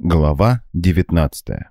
Глава 19.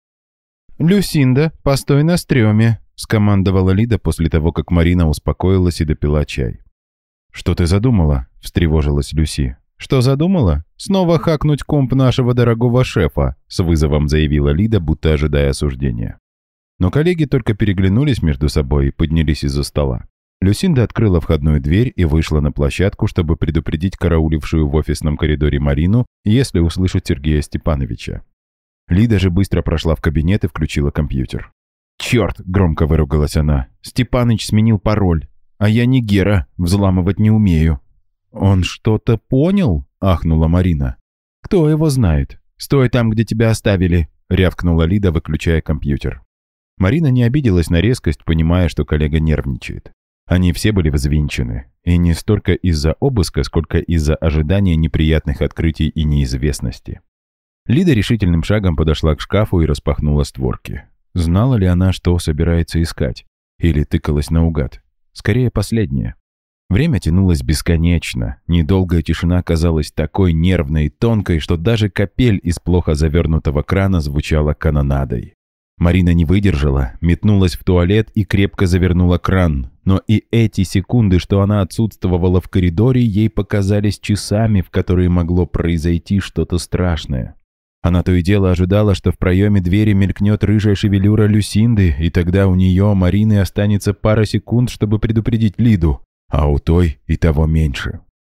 «Люсинда, постой на стреме», — скомандовала Лида после того, как Марина успокоилась и допила чай. «Что ты задумала?» — встревожилась Люси. «Что задумала? Снова хакнуть комп нашего дорогого шефа», — с вызовом заявила Лида, будто ожидая осуждения. Но коллеги только переглянулись между собой и поднялись из-за стола. Люсинда открыла входную дверь и вышла на площадку, чтобы предупредить караулившую в офисном коридоре Марину, если услышит Сергея Степановича. Лида же быстро прошла в кабинет и включила компьютер. «Черт!» — громко выругалась она. «Степаныч сменил пароль, а я не Гера, взламывать не умею». «Он что-то понял?» — ахнула Марина. «Кто его знает? Стой там, где тебя оставили!» — рявкнула Лида, выключая компьютер. Марина не обиделась на резкость, понимая, что коллега нервничает. Они все были взвинчены, и не столько из-за обыска, сколько из-за ожидания неприятных открытий и неизвестности. Лида решительным шагом подошла к шкафу и распахнула створки. Знала ли она, что собирается искать? Или тыкалась наугад? Скорее, последнее. Время тянулось бесконечно. Недолгая тишина казалась такой нервной и тонкой, что даже капель из плохо завернутого крана звучала канонадой. Марина не выдержала, метнулась в туалет и крепко завернула кран. Но и эти секунды, что она отсутствовала в коридоре, ей показались часами, в которые могло произойти что-то страшное. Она то и дело ожидала, что в проеме двери мелькнет рыжая шевелюра Люсинды, и тогда у нее, Марины, останется пара секунд, чтобы предупредить Лиду, а у той и того меньше.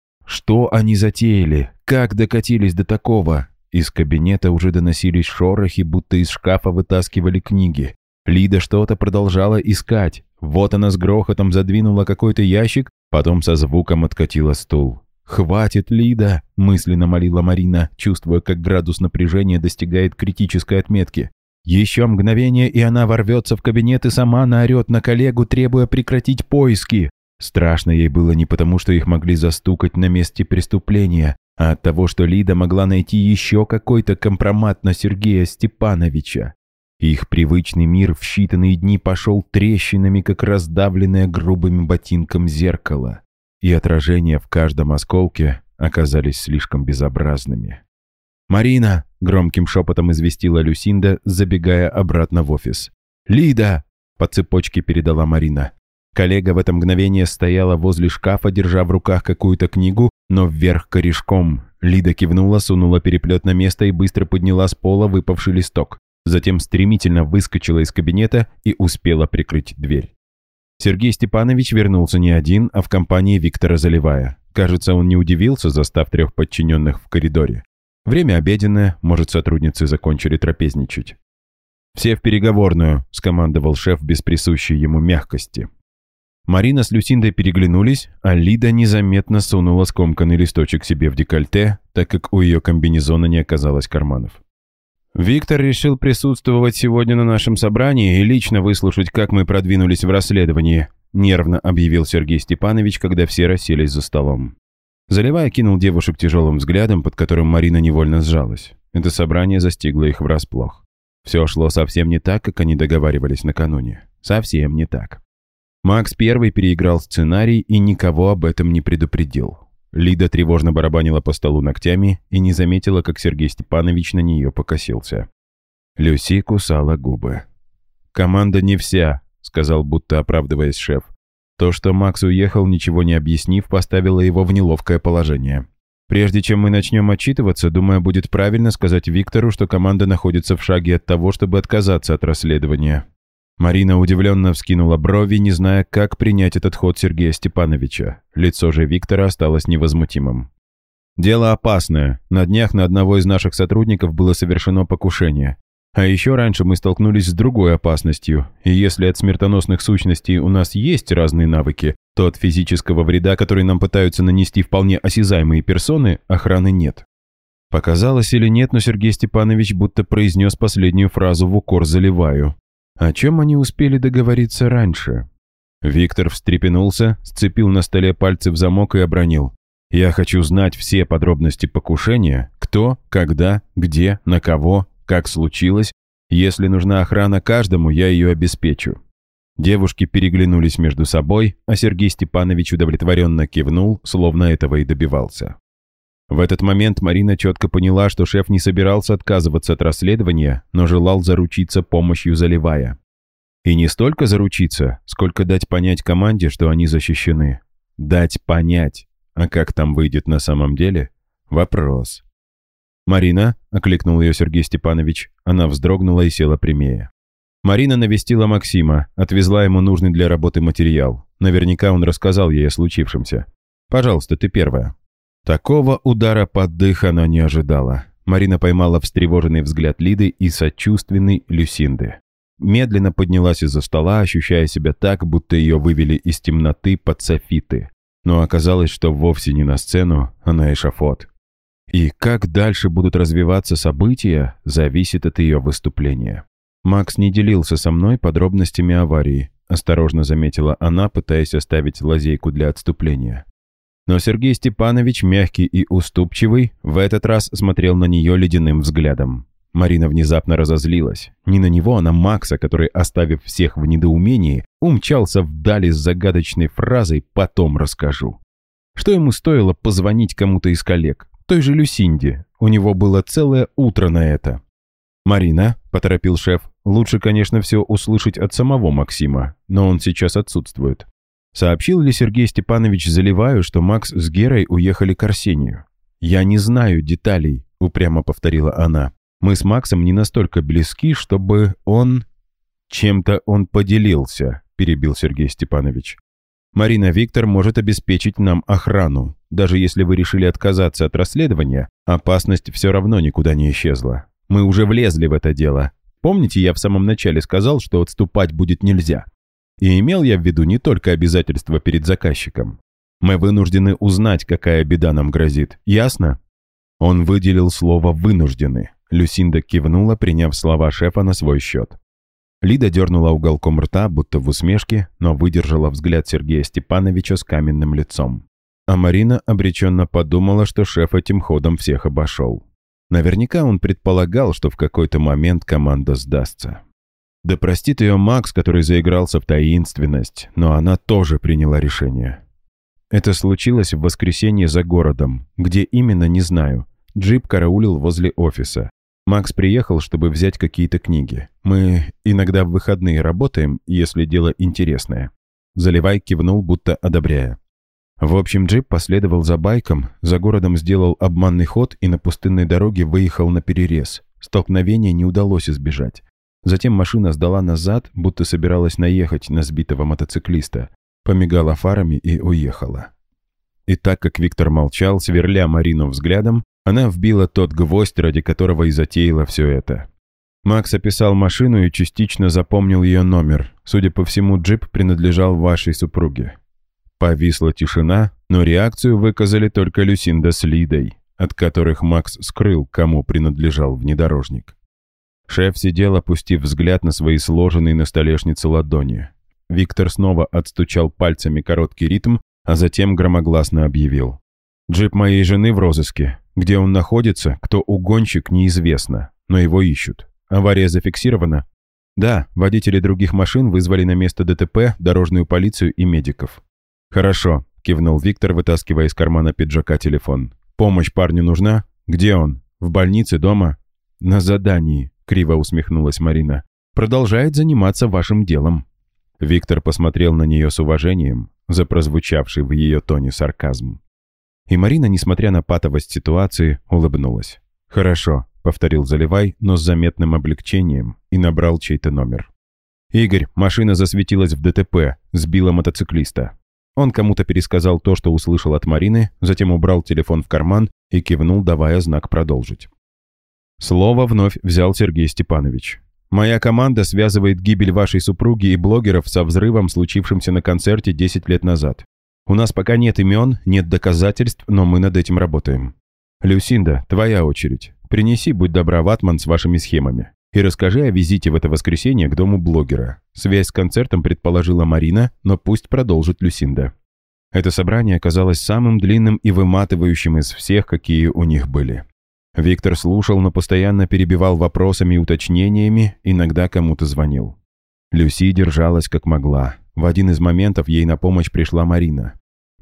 Что они затеяли? Как докатились до такого? Из кабинета уже доносились шорохи, будто из шкафа вытаскивали книги. Лида что-то продолжала искать. Вот она с грохотом задвинула какой-то ящик, потом со звуком откатила стул. «Хватит, Лида!» – мысленно молила Марина, чувствуя, как градус напряжения достигает критической отметки. Еще мгновение, и она ворвется в кабинет и сама наорет на коллегу, требуя прекратить поиски. Страшно ей было не потому, что их могли застукать на месте преступления, а от того, что Лида могла найти еще какой-то компромат на Сергея Степановича. Их привычный мир в считанные дни пошел трещинами, как раздавленное грубым ботинком зеркало, и отражения в каждом осколке оказались слишком безобразными. «Марина!» — громким шепотом известила Люсинда, забегая обратно в офис. «Лида!» — по цепочке передала Марина. Коллега в это мгновение стояла возле шкафа, держа в руках какую-то книгу, но вверх корешком. Лида кивнула, сунула переплет на место и быстро подняла с пола выпавший листок. Затем стремительно выскочила из кабинета и успела прикрыть дверь. Сергей Степанович вернулся не один, а в компании Виктора Заливая. Кажется, он не удивился, застав 3 подчиненных в коридоре. Время обеденное, может, сотрудницы закончили трапезничать. «Все в переговорную», — скомандовал шеф без присущей ему мягкости. Марина с Люсиндой переглянулись, а Лида незаметно сунула скомканный листочек себе в декольте, так как у ее комбинезона не оказалось карманов. «Виктор решил присутствовать сегодня на нашем собрании и лично выслушать, как мы продвинулись в расследовании», нервно объявил Сергей Степанович, когда все расселись за столом. Заливая кинул девушек тяжелым взглядом, под которым Марина невольно сжалась. Это собрание застигло их врасплох. Все шло совсем не так, как они договаривались накануне. Совсем не так. Макс первый переиграл сценарий и никого об этом не предупредил. Лида тревожно барабанила по столу ногтями и не заметила, как Сергей Степанович на нее покосился. Люси кусала губы. «Команда не вся», — сказал, будто оправдываясь шеф. То, что Макс уехал, ничего не объяснив, поставило его в неловкое положение. «Прежде чем мы начнем отчитываться, думаю, будет правильно сказать Виктору, что команда находится в шаге от того, чтобы отказаться от расследования». Марина удивленно вскинула брови, не зная, как принять этот ход Сергея Степановича. Лицо же Виктора осталось невозмутимым. «Дело опасное. На днях на одного из наших сотрудников было совершено покушение. А еще раньше мы столкнулись с другой опасностью. И если от смертоносных сущностей у нас есть разные навыки, то от физического вреда, который нам пытаются нанести вполне осязаемые персоны, охраны нет». Показалось или нет, но Сергей Степанович будто произнес последнюю фразу в укор Заливаю. О чем они успели договориться раньше? Виктор встрепенулся, сцепил на столе пальцы в замок и обронил. «Я хочу знать все подробности покушения, кто, когда, где, на кого, как случилось. Если нужна охрана каждому, я ее обеспечу». Девушки переглянулись между собой, а Сергей Степанович удовлетворенно кивнул, словно этого и добивался. В этот момент Марина четко поняла, что шеф не собирался отказываться от расследования, но желал заручиться помощью Заливая. И не столько заручиться, сколько дать понять команде, что они защищены. Дать понять. А как там выйдет на самом деле? Вопрос. «Марина», — окликнул ее Сергей Степанович. Она вздрогнула и села прямее. Марина навестила Максима, отвезла ему нужный для работы материал. Наверняка он рассказал ей о случившемся. «Пожалуйста, ты первая». Такого удара под дых она не ожидала. Марина поймала встревоженный взгляд Лиды и сочувственный Люсинды. Медленно поднялась из-за стола, ощущая себя так, будто ее вывели из темноты под софиты. Но оказалось, что вовсе не на сцену, а на эшафот. И как дальше будут развиваться события, зависит от ее выступления. «Макс не делился со мной подробностями аварии», осторожно заметила она, пытаясь оставить лазейку для отступления. Но Сергей Степанович, мягкий и уступчивый, в этот раз смотрел на нее ледяным взглядом. Марина внезапно разозлилась. Не на него, а на Макса, который, оставив всех в недоумении, умчался вдали с загадочной фразой «потом расскажу». Что ему стоило позвонить кому-то из коллег? Той же Люсинде. У него было целое утро на это. «Марина», — поторопил шеф, — «лучше, конечно, все услышать от самого Максима, но он сейчас отсутствует». Сообщил ли Сергей Степанович Заливаю, что Макс с Герой уехали к Арсению? «Я не знаю деталей», — упрямо повторила она. «Мы с Максом не настолько близки, чтобы он...» «Чем-то он поделился», — перебил Сергей Степанович. «Марина, Виктор может обеспечить нам охрану. Даже если вы решили отказаться от расследования, опасность все равно никуда не исчезла. Мы уже влезли в это дело. Помните, я в самом начале сказал, что отступать будет нельзя? И имел я в виду не только обязательства перед заказчиком. Мы вынуждены узнать, какая беда нам грозит. Ясно?» Он выделил слово «вынуждены». Люсинда кивнула, приняв слова шефа на свой счет. Лида дернула уголком рта, будто в усмешке, но выдержала взгляд Сергея Степановича с каменным лицом. А Марина обреченно подумала, что шеф этим ходом всех обошел. Наверняка он предполагал, что в какой-то момент команда сдастся. Да простит ее Макс, который заигрался в таинственность, но она тоже приняла решение. Это случилось в воскресенье за городом, где именно, не знаю. Джип караулил возле офиса. Макс приехал, чтобы взять какие-то книги. Мы иногда в выходные работаем, если дело интересное. Заливай кивнул, будто одобряя. В общем, джип последовал за байком, за городом сделал обманный ход и на пустынной дороге выехал на перерез. Столкновения не удалось избежать. Затем машина сдала назад, будто собиралась наехать на сбитого мотоциклиста, помигала фарами и уехала. И так как Виктор молчал, сверля Марину взглядом, она вбила тот гвоздь, ради которого и затеяла все это. Макс описал машину и частично запомнил ее номер. Судя по всему, джип принадлежал вашей супруге. Повисла тишина, но реакцию выказали только Люсинда с Лидой, от которых Макс скрыл, кому принадлежал внедорожник. Шеф сидел, опустив взгляд на свои сложенные на столешнице ладони. Виктор снова отстучал пальцами короткий ритм, а затем громогласно объявил. «Джип моей жены в розыске. Где он находится, кто угонщик, неизвестно, но его ищут. Авария зафиксирована?» «Да, водители других машин вызвали на место ДТП дорожную полицию и медиков». «Хорошо», — кивнул Виктор, вытаскивая из кармана пиджака телефон. «Помощь парню нужна? Где он? В больнице, дома?» «На задании», — криво усмехнулась Марина. «Продолжает заниматься вашим делом». Виктор посмотрел на нее с уважением, за прозвучавший в ее тоне сарказм. И Марина, несмотря на патовость ситуации, улыбнулась. «Хорошо», — повторил Заливай, но с заметным облегчением, и набрал чей-то номер. «Игорь, машина засветилась в ДТП, сбила мотоциклиста». Он кому-то пересказал то, что услышал от Марины, затем убрал телефон в карман и кивнул, давая знак продолжить. Слово вновь взял Сергей Степанович. «Моя команда связывает гибель вашей супруги и блогеров со взрывом, случившимся на концерте 10 лет назад. У нас пока нет имен, нет доказательств, но мы над этим работаем. Люсинда, твоя очередь. Принеси, будь добра, ватман с вашими схемами. И расскажи о визите в это воскресенье к дому блогера. Связь с концертом предположила Марина, но пусть продолжит Люсинда». Это собрание оказалось самым длинным и выматывающим из всех, какие у них были. Виктор слушал, но постоянно перебивал вопросами и уточнениями, иногда кому-то звонил. Люси держалась как могла. В один из моментов ей на помощь пришла Марина.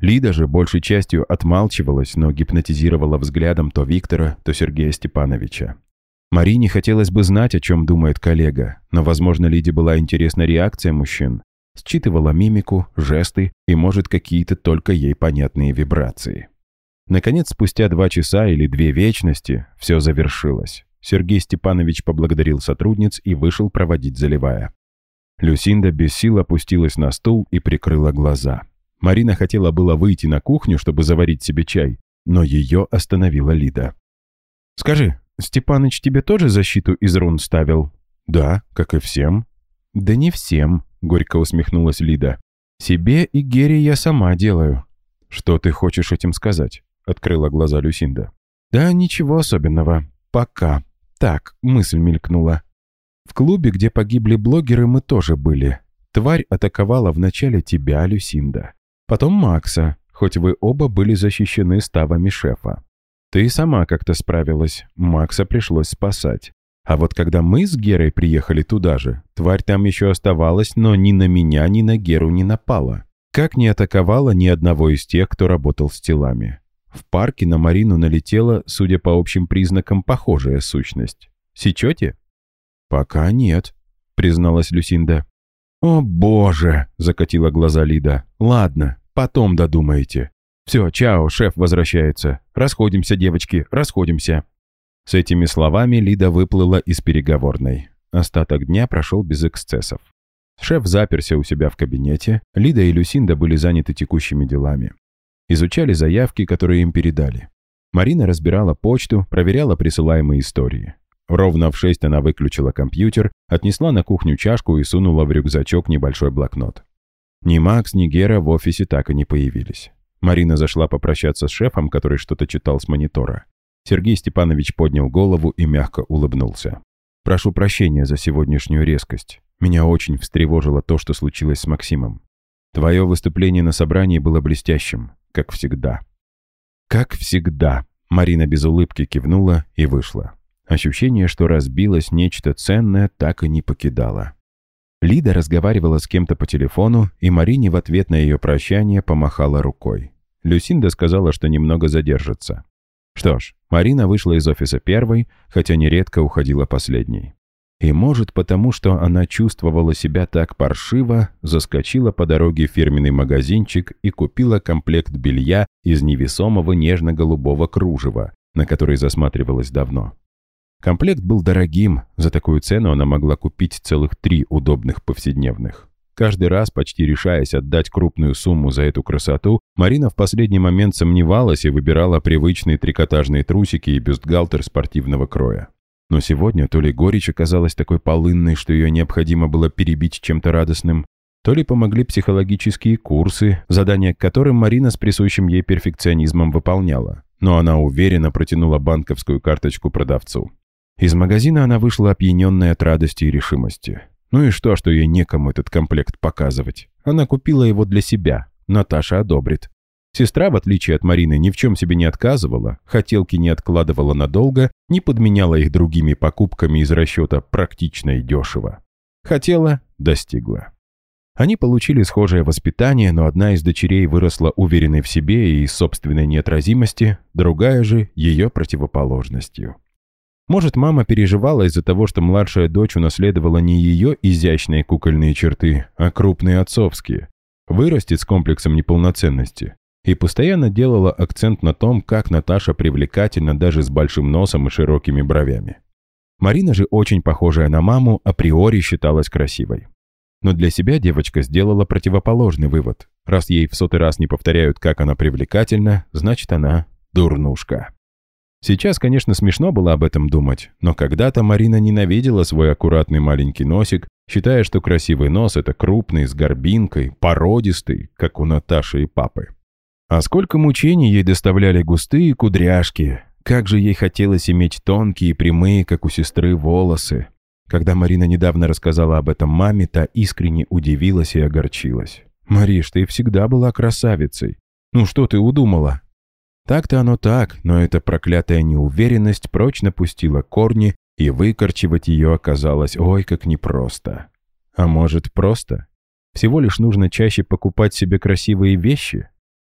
Лида же большей частью отмалчивалась, но гипнотизировала взглядом то Виктора, то Сергея Степановича. Марине хотелось бы знать, о чем думает коллега, но, возможно, Лиде была интересна реакция мужчин. Считывала мимику, жесты и, может, какие-то только ей понятные вибрации. Наконец, спустя 2 часа или 2 вечности, все завершилось. Сергей Степанович поблагодарил сотрудниц и вышел проводить Заливая. Люсинда без сил опустилась на стул и прикрыла глаза. Марина хотела было выйти на кухню, чтобы заварить себе чай, но ее остановила Лида. «Скажи, Степаныч тебе тоже защиту из рун ставил?» «Да, как и всем». «Да не всем», — горько усмехнулась Лида. «Себе и Гере я сама делаю». «Что ты хочешь этим сказать?» — открыла глаза Люсинда. «Да ничего особенного. Пока. Так, мысль мелькнула. В клубе, где погибли блогеры, мы тоже были. Тварь атаковала вначале тебя, Люсинда. Потом Макса, хоть вы оба были защищены ставами шефа. Ты сама как-то справилась, Макса пришлось спасать. А вот когда мы с Герой приехали туда же, тварь там еще оставалась, но ни на меня, ни на Геру не напала. Как не атаковала ни одного из тех, кто работал с телами. В парке на Марину налетела, судя по общим признакам, похожая сущность. Сечете?» «Пока нет», — призналась Люсинда. «О боже!» — закатила глаза Лида. «Ладно, потом додумаете. Все, чао, шеф возвращается. Расходимся, девочки, расходимся». С этими словами Лида выплыла из переговорной. Остаток дня прошел без эксцессов. Шеф заперся у себя в кабинете, Лида и Люсинда были заняты текущими делами. Изучали заявки, которые им передали. Марина разбирала почту, проверяла присылаемые истории. Ровно в 6 она выключила компьютер, отнесла на кухню чашку и сунула в рюкзачок небольшой блокнот. Ни Макс, ни Гера в офисе так и не появились. Марина зашла попрощаться с шефом, который что-то читал с монитора. Сергей Степанович поднял голову и мягко улыбнулся. «Прошу прощения за сегодняшнюю резкость. Меня очень встревожило то, что случилось с Максимом. Твое выступление на собрании было блестящим, как всегда». «Как всегда», — Марина без улыбки кивнула и вышла. Ощущение, что разбилось нечто ценное, так и не покидало. Лида разговаривала с кем-то по телефону, и Марине в ответ на ее прощание помахала рукой. Люсинда сказала, что немного задержится. Что ж, Марина вышла из офиса первой, хотя нередко уходила последней. И, может, потому что она чувствовала себя так паршиво, заскочила по дороге в фирменный магазинчик и купила комплект белья из невесомого нежно-голубого кружева, на который засматривалась давно. Комплект был дорогим, за такую цену она могла купить целых 3 удобных повседневных. Каждый раз, почти решаясь отдать крупную сумму за эту красоту, Марина в последний момент сомневалась и выбирала привычные трикотажные трусики и бюстгальтер спортивного кроя. Но сегодня то ли горечь оказалась такой полынной, что ее необходимо было перебить чем-то радостным, то ли помогли психологические курсы, задания к которым Марина с присущим ей перфекционизмом выполняла. Но она уверенно протянула банковскую карточку продавцу. Из магазина она вышла опьяненная от радости и решимости. Ну и что ей некому этот комплект показывать? Она купила его для себя. Наташа одобрит. Сестра, в отличие от Марины, ни в чем себе не отказывала, хотелки не откладывала надолго, не подменяла их другими покупками из расчета «практично и дешево». Хотела – достигла. Они получили схожее воспитание, но одна из дочерей выросла уверенной в себе и собственной неотразимости, другая же – ее противоположностью. Может, мама переживала из-за того, что младшая дочь унаследовала не ее изящные кукольные черты, а крупные отцовские. Вырастет с комплексом неполноценности. И постоянно делала акцент на том, как Наташа привлекательна даже с большим носом и широкими бровями. Марина же, очень похожая на маму, априори считалась красивой. Но для себя девочка сделала противоположный вывод. Раз ей в 100-й раз не повторяют, как она привлекательна, значит, она дурнушка. Сейчас, конечно, смешно было об этом думать, но когда-то Марина ненавидела свой аккуратный маленький носик, считая, что красивый нос – это крупный, с горбинкой, породистый, как у Наташи и папы. А сколько мучений ей доставляли густые кудряшки, как же ей хотелось иметь тонкие и прямые, как у сестры, волосы. Когда Марина недавно рассказала об этом маме, та искренне удивилась и огорчилась. «Мариш, ты всегда была красавицей. Ну что ты удумала?» Так-то оно так, но эта проклятая неуверенность прочно пустила корни, и выкорчевать ее оказалось ой как непросто. А может, просто? Всего лишь нужно чаще покупать себе красивые вещи?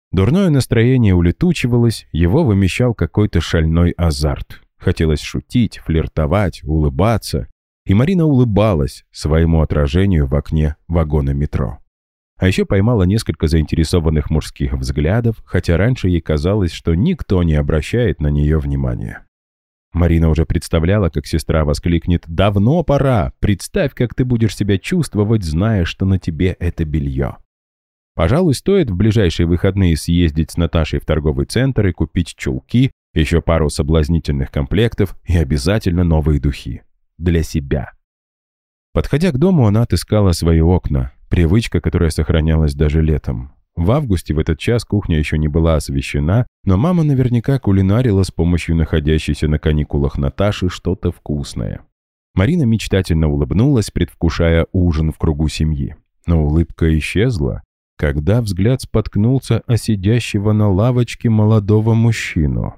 Дурное настроение улетучивалось, его вымещал какой-то шальной азарт. Хотелось шутить, флиртовать, улыбаться. И Марина улыбалась своему отражению в окне вагона метро. А еще поймала несколько заинтересованных мужских взглядов, хотя раньше ей казалось, что никто не обращает на нее внимания. Марина уже представляла, как сестра воскликнет: «Давно пора! Представь, как ты будешь себя чувствовать, зная, что на тебе это белье». Пожалуй, стоит в ближайшие выходные съездить с Наташей в торговый центр и купить чулки, еще пару соблазнительных комплектов и обязательно новые духи. Для себя. Подходя к дому, она отыскала свои окна. Привычка, которая сохранялась даже летом. В августе в этот час кухня еще не была освещена, но мама наверняка кулинарила с помощью находящейся на каникулах Наташи что-то вкусное. Марина мечтательно улыбнулась, предвкушая ужин в кругу семьи. Но улыбка исчезла, когда взгляд споткнулся о сидящего на лавочке молодого мужчину.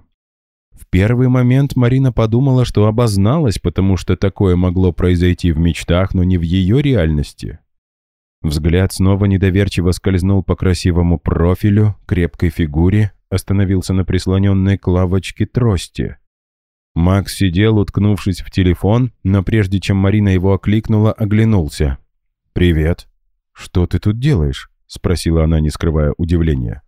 В первый момент Марина подумала, что обозналась, потому что такое могло произойти в мечтах, но не в ее реальности. Взгляд снова недоверчиво скользнул по красивому профилю, крепкой фигуре, остановился на прислоненной к лавочке трости. Макс сидел, уткнувшись в телефон, но прежде чем Марина его окликнула, оглянулся. «Привет. Что ты тут делаешь?» — спросила она, не скрывая удивления.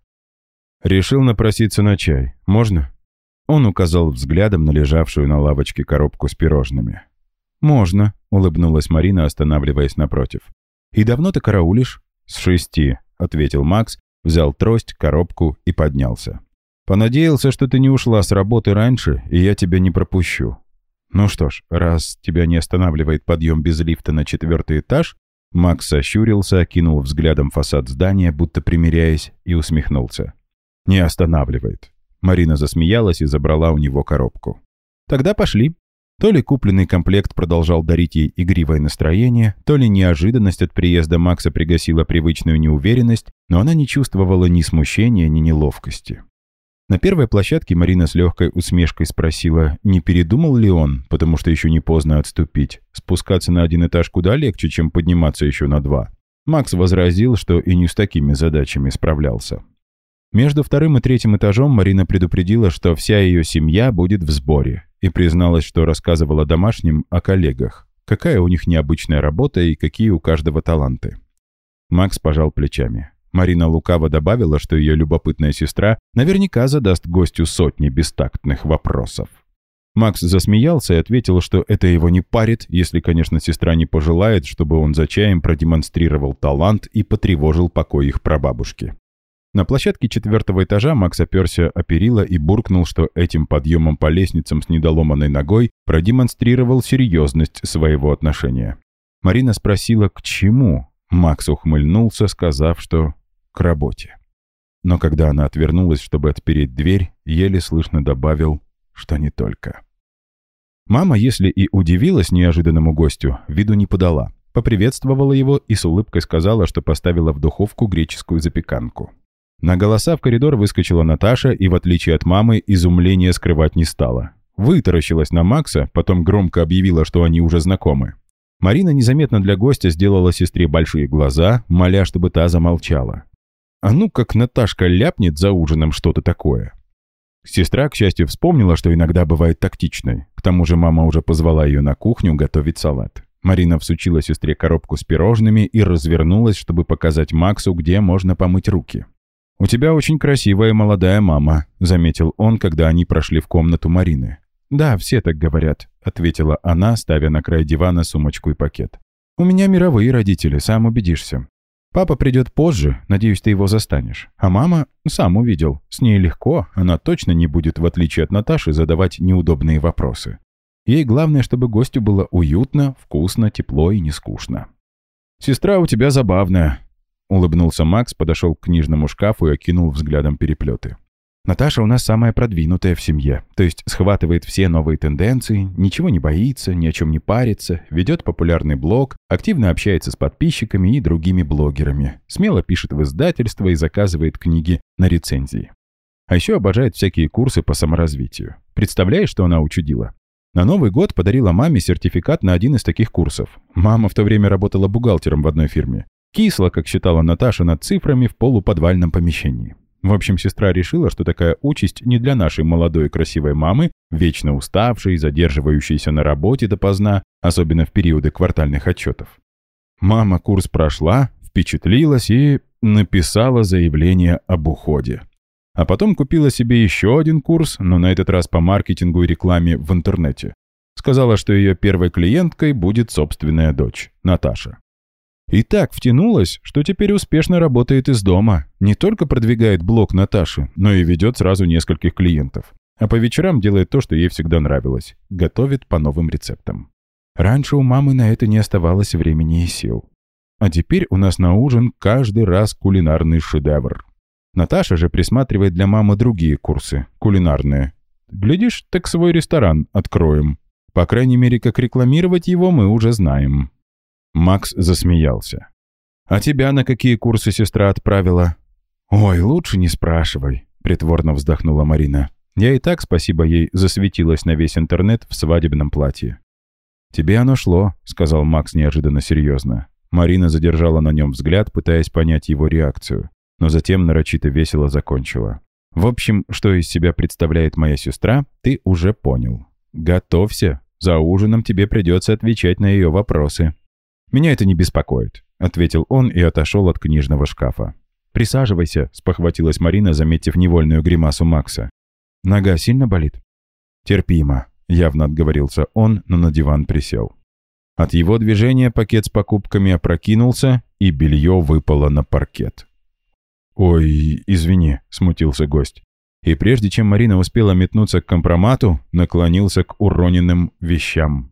«Решил напроситься на чай. Можно?» Он указал взглядом на лежавшую на лавочке коробку с пирожными. «Можно», — улыбнулась Марина, останавливаясь напротив. «И давно ты караулишь?» «С 6, — ответил Макс, взял трость, коробку и поднялся. «Понадеялся, что ты не ушла с работы раньше, и я тебя не пропущу». «Ну что ж, раз тебя не останавливает подъем без лифта на 4-й этаж», Макс сощурился, окинул взглядом фасад здания, будто примиряясь, и усмехнулся. «Не останавливает». Марина засмеялась и забрала у него коробку. «Тогда пошли». То ли купленный комплект продолжал дарить ей игривое настроение, то ли неожиданность от приезда Макса пригасила привычную неуверенность, но она не чувствовала ни смущения, ни неловкости. На первой площадке Марина с легкой усмешкой спросила, не передумал ли он, потому что еще не поздно отступить. Спускаться на 1 этаж куда легче, чем подниматься еще на 2. Макс возразил, что и не с такими задачами справлялся. Между 2-м и 3-м этажом Марина предупредила, что вся ее семья будет в сборе, и призналась, что рассказывала домашним о коллегах, какая у них необычная работа и какие у каждого таланты. Макс пожал плечами. Марина лукаво добавила, что ее любопытная сестра наверняка задаст гостю сотни бестактных вопросов. Макс засмеялся и ответил, что это его не парит, если, конечно, сестра не пожелает, чтобы он за чаем продемонстрировал талант и потревожил покой их прабабушки. На площадке 4-го этажа Макс оперся о перила и буркнул, что этим подъемом по лестницам с недоломанной ногой продемонстрировал серьезность своего отношения. Марина спросила, к чему. Макс ухмыльнулся, сказав, что к работе. Но когда она отвернулась, чтобы отпереть дверь, еле слышно добавил, что не только. Мама, если и удивилась неожиданному гостю, виду не подала. Поприветствовала его и с улыбкой сказала, что поставила в духовку греческую запеканку. На голоса в коридор выскочила Наташа и, в отличие от мамы, изумление скрывать не стала. Вытаращилась на Макса, потом громко объявила, что они уже знакомы. Марина незаметно для гостя сделала сестре большие глаза, моля, чтобы та замолчала. А ну как Наташка ляпнет за ужином что-то такое. Сестра, к счастью, вспомнила, что иногда бывает тактичной. К тому же мама уже позвала ее на кухню готовить салат. Марина всучила сестре коробку с пирожными и развернулась, чтобы показать Максу, где можно помыть руки. «У тебя очень красивая молодая мама», — заметил он, когда они прошли в комнату Марины. «Да, все так говорят», — ответила она, ставя на край дивана сумочку и пакет. «У меня мировые родители, сам убедишься. Папа придет позже, надеюсь, ты его застанешь. А мама, сам увидел, с ней легко, она точно не будет, в отличие от Наташи, задавать неудобные вопросы. Ей главное, чтобы гостю было уютно, вкусно, тепло и не скучно». «Сестра у тебя забавная», — улыбнулся Макс, подошел к книжному шкафу и окинул взглядом переплеты. «Наташа у нас самая продвинутая в семье, то есть схватывает все новые тенденции, ничего не боится, ни о чем не парится, ведет популярный блог, активно общается с подписчиками и другими блогерами, смело пишет в издательство и заказывает книги на рецензии. А еще обожает всякие курсы по саморазвитию. Представляешь, что она учудила? На Новый год подарила маме сертификат на один из таких курсов. Мама в то время работала бухгалтером в одной фирме. Кисла, как считала Наташа, над цифрами в полуподвальном помещении. В общем, сестра решила, что такая участь не для нашей молодой и красивой мамы, вечно уставшей, задерживающейся на работе допоздна, особенно в периоды квартальных отчетов. Мама курс прошла, впечатлилась и написала заявление об уходе. А потом купила себе еще один курс, но на этот раз по маркетингу и рекламе в интернете. Сказала, что ее первой клиенткой будет собственная дочь, Наташа. И так втянулась, что теперь успешно работает из дома. Не только продвигает блог Наташи, но и ведет сразу нескольких клиентов. А по вечерам делает то, что ей всегда нравилось. Готовит по новым рецептам. Раньше у мамы на это не оставалось времени и сил. А теперь у нас на ужин каждый раз кулинарный шедевр. Наташа же присматривает для мамы другие курсы, кулинарные. Глядишь, так свой ресторан откроем. По крайней мере, как рекламировать его мы уже знаем. Макс засмеялся. «А тебя на какие курсы сестра отправила?» «Ой, лучше не спрашивай», — притворно вздохнула Марина. «Я и так, спасибо ей, засветилась на весь интернет в свадебном платье». «Тебе оно шло», — сказал Макс неожиданно серьезно. Марина задержала на нем взгляд, пытаясь понять его реакцию, но затем нарочито весело закончила. «В общем, что из себя представляет моя сестра, ты уже понял. Готовься, за ужином тебе придется отвечать на ее вопросы». «Меня это не беспокоит», — ответил он и отошел от книжного шкафа. «Присаживайся», — спохватилась Марина, заметив невольную гримасу Макса. «Нога сильно болит?» «Терпимо», — явно отговорился он, но на диван присел. От его движения пакет с покупками опрокинулся, и белье выпало на паркет. «Ой, извини», — смутился гость. И прежде чем Марина успела метнуться к компромату, наклонился к уроненным вещам.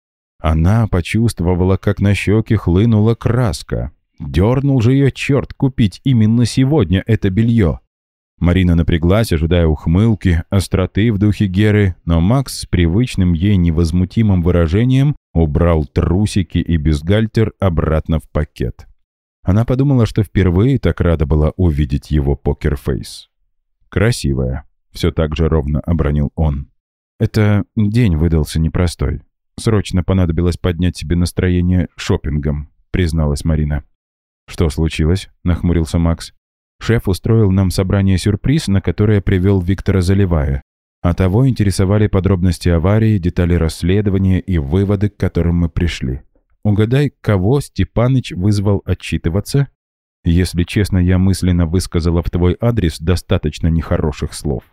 Она почувствовала, как на щеки хлынула краска. Дернул же ее черт купить именно сегодня это белье. Марина напряглась, ожидая ухмылки, остроты в духе Геры, но Макс с привычным ей невозмутимым выражением убрал трусики и бюстгальтер обратно в пакет. Она подумала, что впервые так рада была увидеть его покерфейс. «Красивая», — все так же ровно обронил он. «Это день выдался непростой. Срочно понадобилось поднять себе настроение шопингом», — призналась Марина. «Что случилось?» — нахмурился Макс. «Шеф устроил нам собрание-сюрприз, на которое привел Виктора Заливая. А того интересовали подробности аварии, детали расследования и выводы, к которым мы пришли. Угадай, кого Степаныч вызвал отчитываться? Если честно, я мысленно высказала в твой адрес достаточно нехороших слов».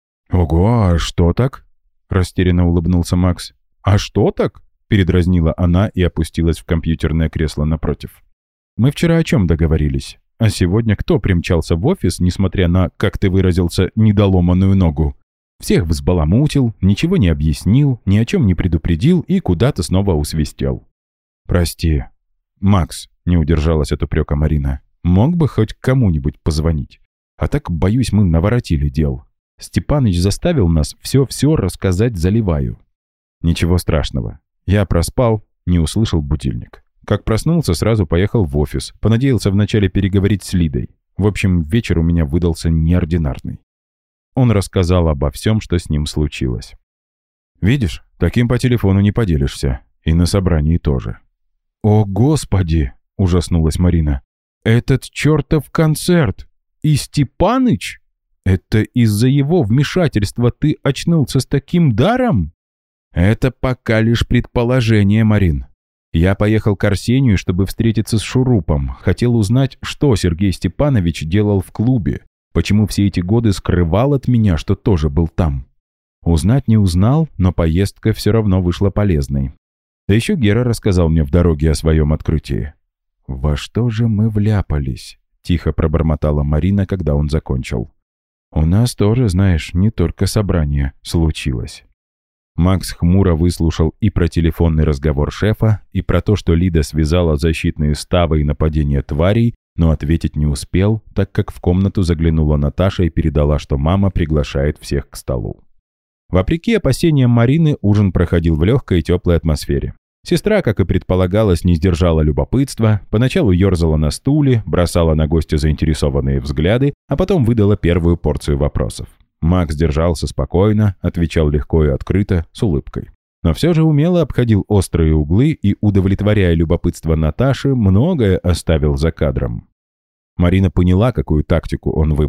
«Ого, а что так?» — растерянно улыбнулся Макс. «А что так?» — передразнила она и опустилась в компьютерное кресло напротив. «Мы вчера о чем договорились? А сегодня кто примчался в офис, несмотря на, как ты выразился, недоломанную ногу? Всех взбаламутил, ничего не объяснил, ни о чем не предупредил и куда-то снова усвистел». «Прости». «Макс», — не удержалась от упрека Марина, — «мог бы хоть кому-нибудь позвонить? А так, боюсь, мы наворотили дел. Степаныч заставил нас все-все рассказать Заливаю». «Ничего страшного. Я проспал, не услышал будильник. Как проснулся, сразу поехал в офис. Понадеялся вначале переговорить с Лидой. В общем, вечер у меня выдался неординарный». Он рассказал обо всем, что с ним случилось. «Видишь, таким по телефону не поделишься. И на собрании тоже». «О, Господи!» — ужаснулась Марина. «Этот чертов концерт! И Степаныч? Это из-за его вмешательства ты очнулся с таким даром?» «Это пока лишь предположение, Марин. Я поехал к Арсению, чтобы встретиться с Шурупом. Хотел узнать, что Сергей Степанович делал в клубе, почему все эти годы скрывал от меня, что тоже был там. Узнать не узнал, но поездка все равно вышла полезной. Да еще Гера рассказал мне в дороге о своем открытии». «Во что же мы вляпались?» — тихо пробормотала Марина, когда он закончил. «У нас тоже, знаешь, не только собрание случилось». Макс хмуро выслушал и про телефонный разговор шефа, и про то, что Лида связала защитные ставы и нападение тварей, но ответить не успел, так как в комнату заглянула Наташа и передала, что мама приглашает всех к столу. Вопреки опасениям Марины, ужин проходил в легкой и теплой атмосфере. Сестра, как и предполагалось, не сдержала любопытства, поначалу ерзала на стуле, бросала на гостя заинтересованные взгляды, а потом выдала первую порцию вопросов. Макс держался спокойно, отвечал легко и открыто, с улыбкой. Но все же умело обходил острые углы и, удовлетворяя любопытство Наташи, многое оставил за кадром. Марина поняла, какую тактику он выбрал.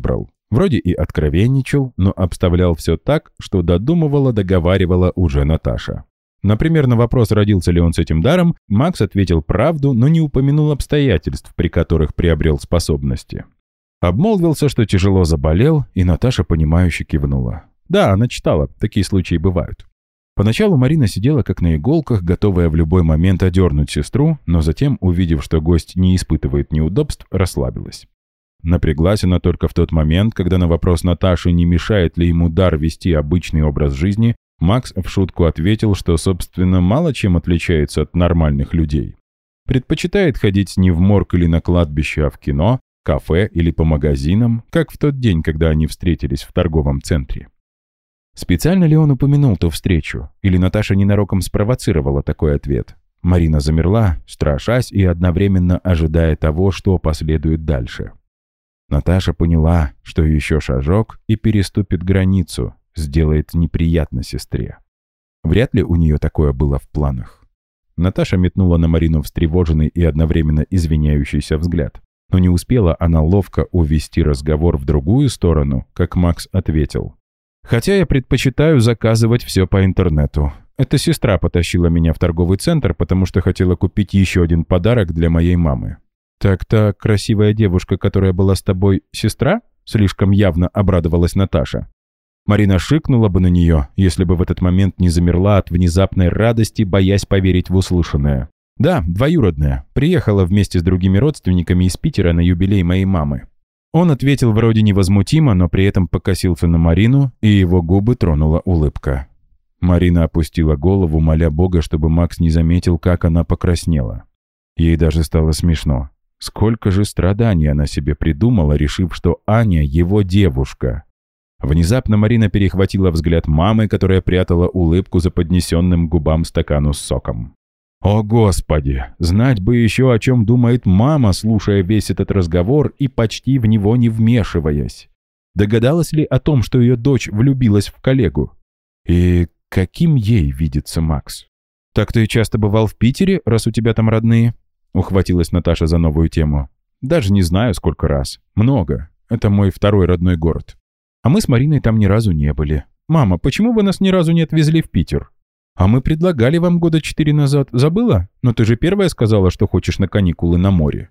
Вроде и откровенничал, но обставлял все так, что договаривала уже Наташа. Например, на вопрос, родился ли он с этим даром, Макс ответил правду, но не упомянул обстоятельств, при которых приобрел способности. Обмолвился, что тяжело заболел, и Наташа, понимающе кивнула. Да, она читала, такие случаи бывают. Поначалу Марина сидела как на иголках, готовая в любой момент одернуть сестру, но затем, увидев, что гость не испытывает неудобств, расслабилась. Напряглась она только в тот момент, когда на вопрос Наташи, не мешает ли ему дар вести обычный образ жизни, Макс в шутку ответил, что, собственно, мало чем отличается от нормальных людей. Предпочитает ходить не в морг или на кладбище, а в кино, кафе или по магазинам, как в тот день, когда они встретились в торговом центре. Специально ли он упомянул ту встречу, или Наташа ненароком спровоцировала такой ответ? Марина замерла, страшась и одновременно ожидая того, что последует дальше. Наташа поняла, что еще шажок и переступит границу, сделает неприятно сестре. Вряд ли у нее такое было в планах. Наташа метнула на Марину встревоженный и одновременно извиняющийся взгляд. Но не успела она ловко увести разговор в другую сторону, как Макс ответил. «Хотя я предпочитаю заказывать все по интернету. Эта сестра потащила меня в торговый центр, потому что хотела купить еще один подарок для моей мамы». «Так та красивая девушка, которая была с тобой, сестра?» Слишком явно обрадовалась Наташа. Марина шикнула бы на нее, если бы в этот момент не замерла от внезапной радости, боясь поверить в услышанное. «Да, двоюродная. Приехала вместе с другими родственниками из Питера на юбилей моей мамы». Он ответил вроде невозмутимо, но при этом покосился на Марину, и его губы тронула улыбка. Марина опустила голову, моля Бога, чтобы Макс не заметил, как она покраснела. Ей даже стало смешно. Сколько же страданий она себе придумала, решив, что Аня его девушка. Внезапно Марина перехватила взгляд мамы, которая прятала улыбку за поднесенным к губам стакану с соком. О, Господи! Знать бы еще, о чем думает мама, слушая весь этот разговор и почти в него не вмешиваясь. Догадалась ли о том, что ее дочь влюбилась в коллегу? И каким ей видится Макс? «Так ты часто бывал в Питере, раз у тебя там родные?» Ухватилась Наташа за новую тему. «Даже не знаю, сколько раз. Много. Это мой второй родной город. А мы с Мариной там ни разу не были. Мама, почему вы нас ни разу не отвезли в Питер? А мы предлагали вам года 4 назад. Забыла? Но ты же первая сказала, что хочешь на каникулы на море».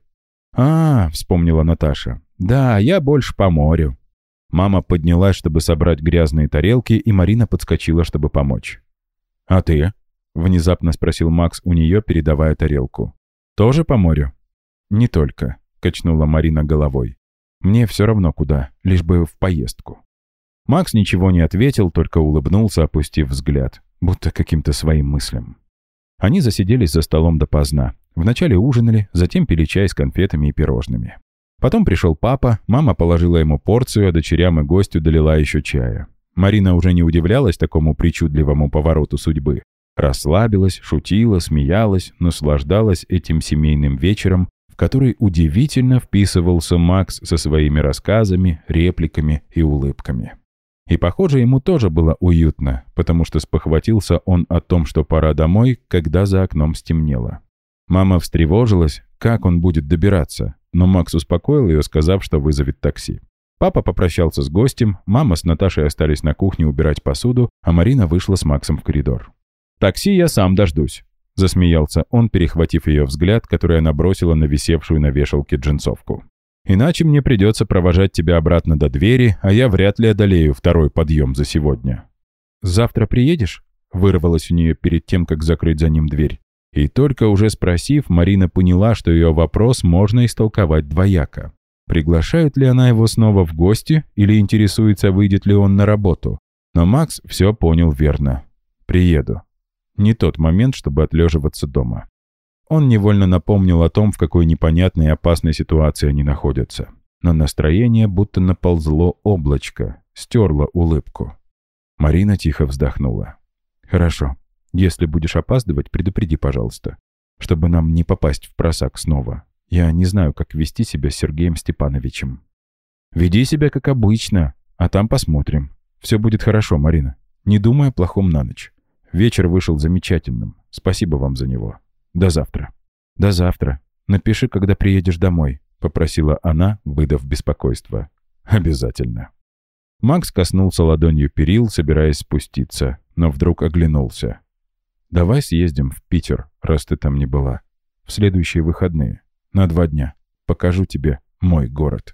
Вспомнила Наташа. «Да, я больше по морю». Мама поднялась, чтобы собрать грязные тарелки, и Марина подскочила, чтобы помочь. «А ты?» — внезапно спросил Макс у нее, передавая тарелку. «Тоже по морю?» «Не только», — качнула Марина головой. «Мне все равно куда, лишь бы в поездку». Макс ничего не ответил, только улыбнулся, опустив взгляд, будто каким-то своим мыслям. Они засиделись за столом допоздна. Вначале ужинали, затем пили чай с конфетами и пирожными. Потом пришел папа, мама положила ему порцию, а дочерям и гостю долила еще чая. Марина уже не удивлялась такому причудливому повороту судьбы. Расслабилась, шутила, смеялась, наслаждалась этим семейным вечером, в который удивительно вписывался Макс со своими рассказами, репликами и улыбками. И, похоже, ему тоже было уютно, потому что спохватился он о том, что пора домой, когда за окном стемнело. Мама встревожилась, как он будет добираться, но Макс успокоил ее, сказав, что вызовет такси. Папа попрощался с гостем, мама с Наташей остались на кухне убирать посуду, а Марина вышла с Максом в коридор. «Такси я сам дождусь», — засмеялся он, перехватив ее взгляд, который она бросила на висевшую на вешалке джинсовку. «Иначе мне придется провожать тебя обратно до двери, а я вряд ли одолею второй подъем за сегодня». «Завтра приедешь?» — вырвалось у нее перед тем, как закрыть за ним дверь. И только уже спросив, Марина поняла, что ее вопрос можно истолковать двояко. Приглашает ли она его снова в гости или интересуется, выйдет ли он на работу? Но Макс все понял верно. «Приеду». Не тот момент, чтобы отлеживаться дома. Он невольно напомнил о том, в какой непонятной и опасной ситуации они находятся. Но настроение будто наползло облачко, стерло улыбку. Марина тихо вздохнула. «Хорошо. Если будешь опаздывать, предупреди, пожалуйста, чтобы нам не попасть в просак снова. Я не знаю, как вести себя с Сергеем Степановичем». «Веди себя как обычно, а там посмотрим. Все будет хорошо, Марина. Не думай о плохом на ночь. Вечер вышел замечательным. Спасибо вам за него. До завтра». «До завтра. Напиши, когда приедешь домой», — попросила она, выдав беспокойство. Обязательно. Макс коснулся ладонью перил, собираясь спуститься, но вдруг оглянулся. «Давай съездим в Питер, раз ты там не была. В следующие выходные. На 2 дня. Покажу тебе мой город».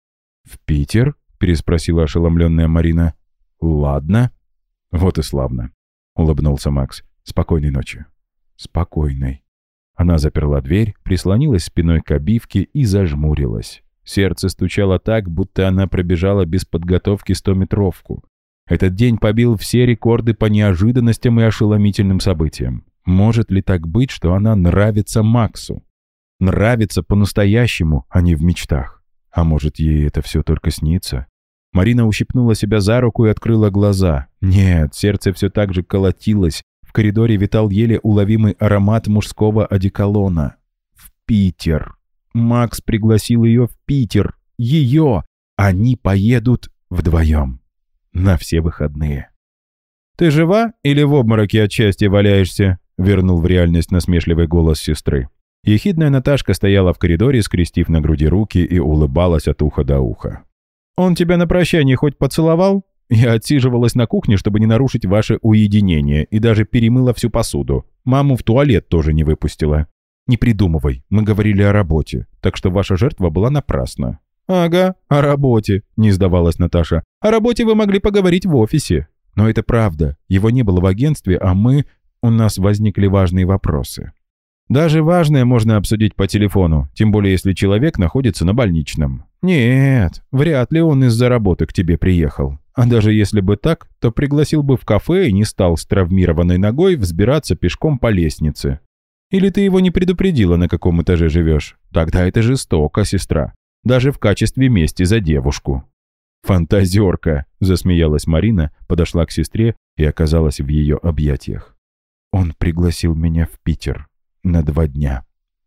«В Питер?» — переспросила ошеломленная Марина. «Ладно». «Вот и славно», — улыбнулся Макс. «Спокойной ночи». «Спокойной». Она заперла дверь, прислонилась спиной к обивке и зажмурилась. Сердце стучало так, будто она пробежала без подготовки 100-метровку. Этот день побил все рекорды по неожиданностям и ошеломительным событиям. Может ли так быть, что она нравится Максу? Нравится по-настоящему, а не в мечтах. А может, ей это все только снится? Марина ущипнула себя за руку и открыла глаза. Нет, сердце все так же колотилось. В коридоре витал еле уловимый аромат мужского одеколона. В Питер. Макс пригласил ее в Питер. Ее. Они поедут вдвоем. На все выходные. «Ты жива или в обмороке от счастья валяешься?» Вернул в реальность насмешливый голос сестры. Ехидная Наташка стояла в коридоре, скрестив на груди руки и улыбалась от уха до уха. «Он тебя на прощание хоть поцеловал?» Я отсиживалась на кухне, чтобы не нарушить ваше уединение, и даже перемыла всю посуду. Маму в туалет тоже не выпустила. «Не придумывай, мы говорили о работе, так что ваша жертва была напрасна». «Ага, о работе», — не сдавалась Наташа. «О работе вы могли поговорить в офисе». «Но это правда. Его не было в агентстве, а у нас возникли важные вопросы». «Даже важное можно обсудить по телефону, тем более если человек находится на больничном». «Нет, вряд ли он из-за работы к тебе приехал. А даже если бы так, то пригласил бы в кафе и не стал с травмированной ногой взбираться пешком по лестнице. Или ты его не предупредила, на каком этаже живешь? Тогда это жестоко, сестра. Даже в качестве мести за девушку». «Фантазерка!» – засмеялась Марина, подошла к сестре и оказалась в ее объятиях. «Он пригласил меня в Питер на 2 дня».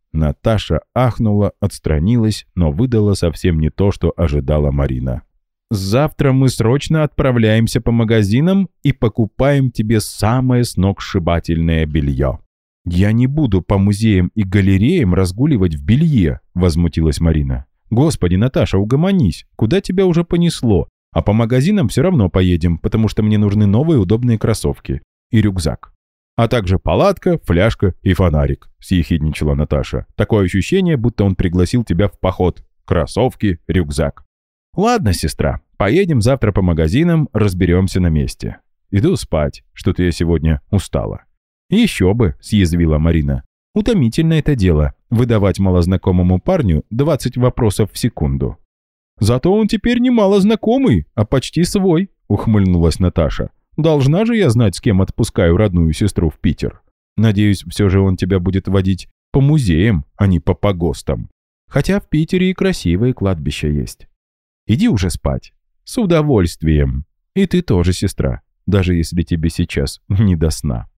Наташа ахнула, отстранилась, но выдала совсем не то, что ожидала Марина. «Завтра мы срочно отправляемся по магазинам и покупаем тебе самое сногсшибательное белье». «Я не буду по музеям и галереям разгуливать в белье», — возмутилась Марина. «Господи, Наташа, угомонись, куда тебя уже понесло? А по магазинам все равно поедем, потому что мне нужны новые удобные кроссовки и рюкзак. А также палатка, фляжка и фонарик», — съехидничала Наташа. «Такое ощущение, будто он пригласил тебя в поход. Кроссовки, рюкзак». «Ладно, сестра, поедем завтра по магазинам, разберемся на месте. Иду спать, что-то я сегодня устала». «Еще бы», — съязвила Марина. «Утомительно это дело — выдавать малознакомому парню 20 вопросов в секунду». «Зато он теперь не малознакомый, а почти свой», — ухмыльнулась Наташа. «Должна же я знать, с кем отпускаю родную сестру в Питер. Надеюсь, все же он тебя будет водить по музеям, а не по погостам. Хотя в Питере и красивые кладбища есть. Иди уже спать. С удовольствием. И ты тоже, сестра, даже если тебе сейчас не до сна».